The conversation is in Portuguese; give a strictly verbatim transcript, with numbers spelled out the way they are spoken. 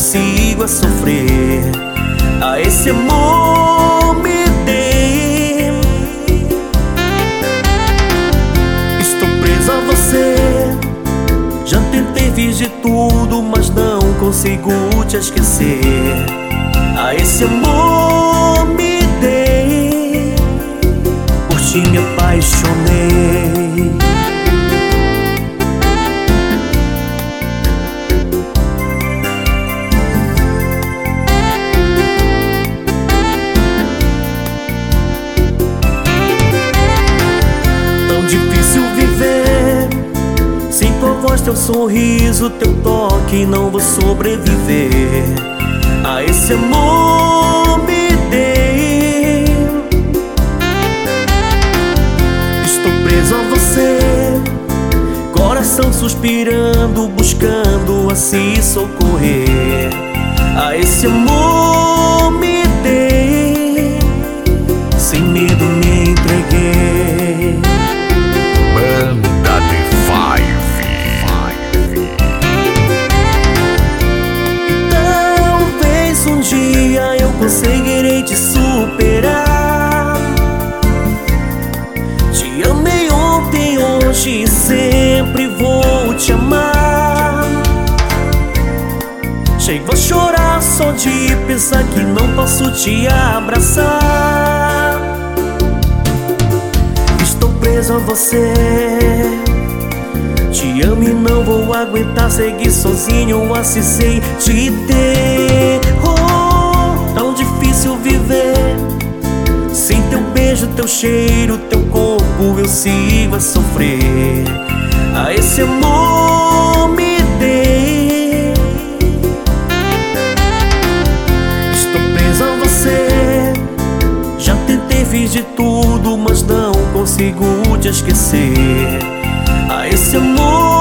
sigo a sofrer. A esse amor me dê. Estou preso a você. Já tentei, fiz de tudo, mas não consigo te esquecer. A esse amor me dê. Por ti me apaixonei. Difícil viver sem tua voz, teu sorriso, teu toque, não vou sobreviver. A esse amor me dê. Estou preso a você, coração suspirando, buscando a se socorrer. A esse amor me dê. Sem medo me entreguei. Banda D Five. Talvez um dia eu conseguirei te superar. Te amei ontem, hoje e sempre vou te amar. Chego a chorar só de pensar que não posso te abraçar. Estou preso a você. Te amo e não vou aguentar seguir sozinho assim sem te ter. Oh, tão difícil viver sem teu beijo, teu cheiro, teu corpo, eu sigo a sofrer. A esse amor me dê. Estou preso a você. Já tentei, fiz de tudo, mas não consigo te esquecer. A esse amor